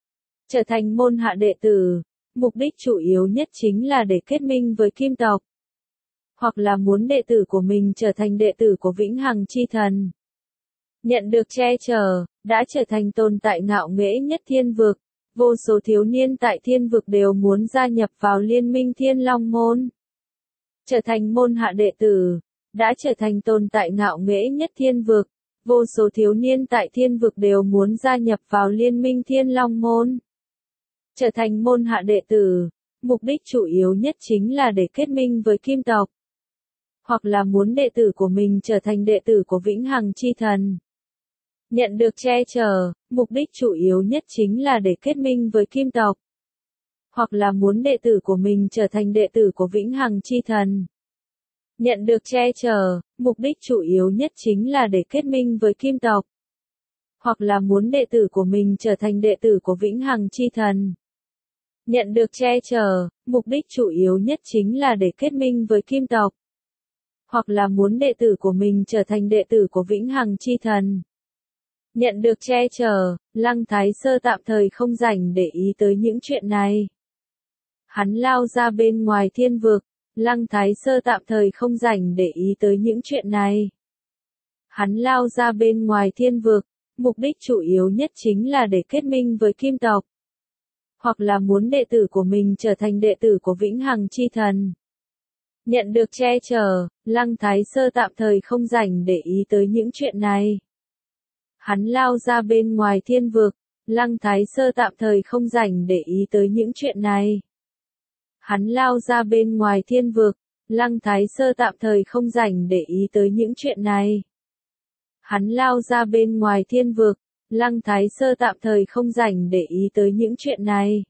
Trở thành môn hạ đệ tử, mục đích chủ yếu nhất chính là để kết minh với kim tộc. Hoặc là muốn đệ tử của mình trở thành đệ tử của Vĩnh hằng chi thần. Nhận được che chở, đã trở thành tồn tại ngạo nghễ nhất thiên vực. Vô số thiếu niên tại thiên vực đều muốn gia nhập vào liên minh Thiên Long Môn. Trở thành môn hạ đệ tử, đã trở thành tồn tại ngạo nghễ nhất thiên vực. Vô số thiếu niên tại thiên vực đều muốn gia nhập vào liên minh Thiên Long Môn. Trở thành môn hạ đệ tử, mục đích chủ yếu nhất chính là để kết minh với kim tộc. Hoặc là muốn đệ tử của mình trở thành đệ tử của Vĩnh hằng chi thần. Nhận được che chở, mục đích chủ yếu nhất chính là để kết minh với kim tộc. Hoặc là muốn đệ tử của mình trở thành đệ tử của Vĩnh hằng chi thần. Nhận được che chở, mục đích chủ yếu nhất chính là để kết minh với kim tộc. Hoặc là muốn đệ tử của mình trở thành đệ tử của Vĩnh hằng chi thần. Nhận được che chở, mục đích chủ yếu nhất chính là để kết minh với kim tộc. hoặc là muốn đệ tử của mình trở thành đệ tử của Vĩnh Hằng Chi Thần. Nhận được che chở, Lăng Thái Sơ tạm thời không rảnh để ý tới những chuyện này. Hắn lao ra bên ngoài thiên vực, Lăng Thái Sơ tạm thời không rảnh để ý tới những chuyện này. Hắn lao ra bên ngoài thiên vực, mục đích chủ yếu nhất chính là để kết minh với Kim tộc. Hoặc là muốn đệ tử của mình trở thành đệ tử của Vĩnh Hằng Chi Thần. Nhận được che chở, Lăng Thái Sơ tạm thời không rảnh để ý tới những chuyện này. Hắn lao ra bên ngoài thiên vực, Lăng Thái Sơ tạm thời không rảnh để ý tới những chuyện này. Hắn lao ra bên ngoài thiên vực, Lăng Thái Sơ tạm thời không rảnh để ý tới những chuyện này. Hắn lao ra bên ngoài thiên vực, Lăng Thái Sơ tạm thời không rảnh để ý tới những chuyện này.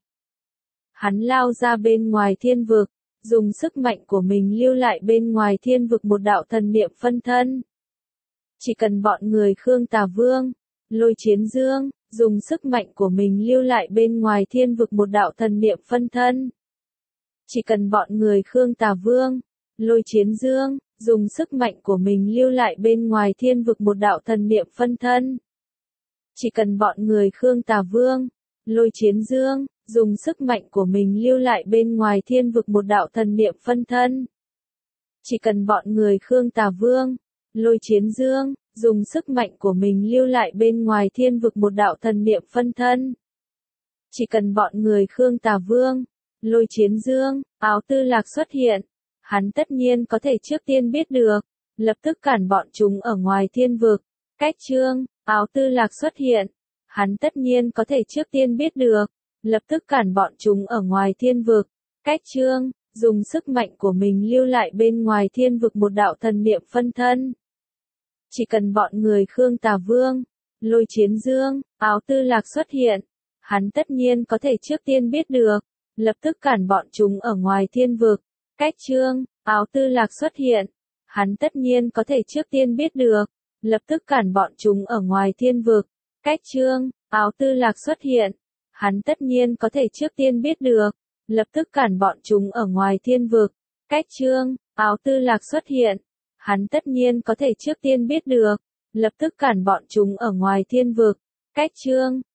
Hắn lao ra bên ngoài thiên vực, dùng sức mạnh của mình lưu lại bên ngoài thiên vực một đạo thần niệm phân thân. Chỉ cần bọn người Khương Tà Vương, Lôi Chiến Dương, dùng sức mạnh của mình lưu lại bên ngoài thiên vực một đạo thần niệm phân thân. Chỉ cần bọn người Khương Tà Vương, Lôi Chiến Dương, dùng sức mạnh của mình lưu lại bên ngoài thiên vực một đạo thần niệm phân thân. Chỉ cần bọn người Khương Tà Vương, Lôi Chiến Dương, dùng sức mạnh của mình lưu lại bên ngoài thiên vực một đạo thần niệm phân thân. Chỉ cần bọn người Khương Tà Vương, Lôi Chiến Dương, dùng sức mạnh của mình lưu lại bên ngoài thiên vực một đạo thần niệm phân thân. Chỉ cần bọn người Khương Tà Vương, Lôi Chiến Dương, Áo Tư Lạc xuất hiện, hắn tất nhiên có thể trước tiên biết được, lập tức cản bọn chúng ở ngoài thiên vực. Cách chương, Áo Tư Lạc xuất hiện, hắn tất nhiên có thể trước tiên biết được, lập tức cản bọn chúng ở ngoài thiên vực. Cách chương, dùng sức mạnh của mình lưu lại bên ngoài thiên vực một đạo thần niệm phân thân. Chỉ cần bọn người Khương Tà Vương, Lôi Chiến Dương, Áo Tư Lạc xuất hiện, hắn tất nhiên có thể trước tiên biết được, lập tức cản bọn chúng ở ngoài thiên vực. Cách chương, Áo Tư Lạc xuất hiện, hắn tất nhiên có thể trước tiên biết được, lập tức cản bọn chúng ở ngoài thiên vực. Cách chương, Áo Tư Lạc xuất hiện, hắn tất nhiên có thể trước tiên biết được, lập tức cản bọn chúng ở ngoài thiên vực. Cách chương, Áo Tư Lạc xuất hiện, hắn tất nhiên có thể trước tiên biết được, lập tức cản bọn chúng ở ngoài thiên vực. Cách chương,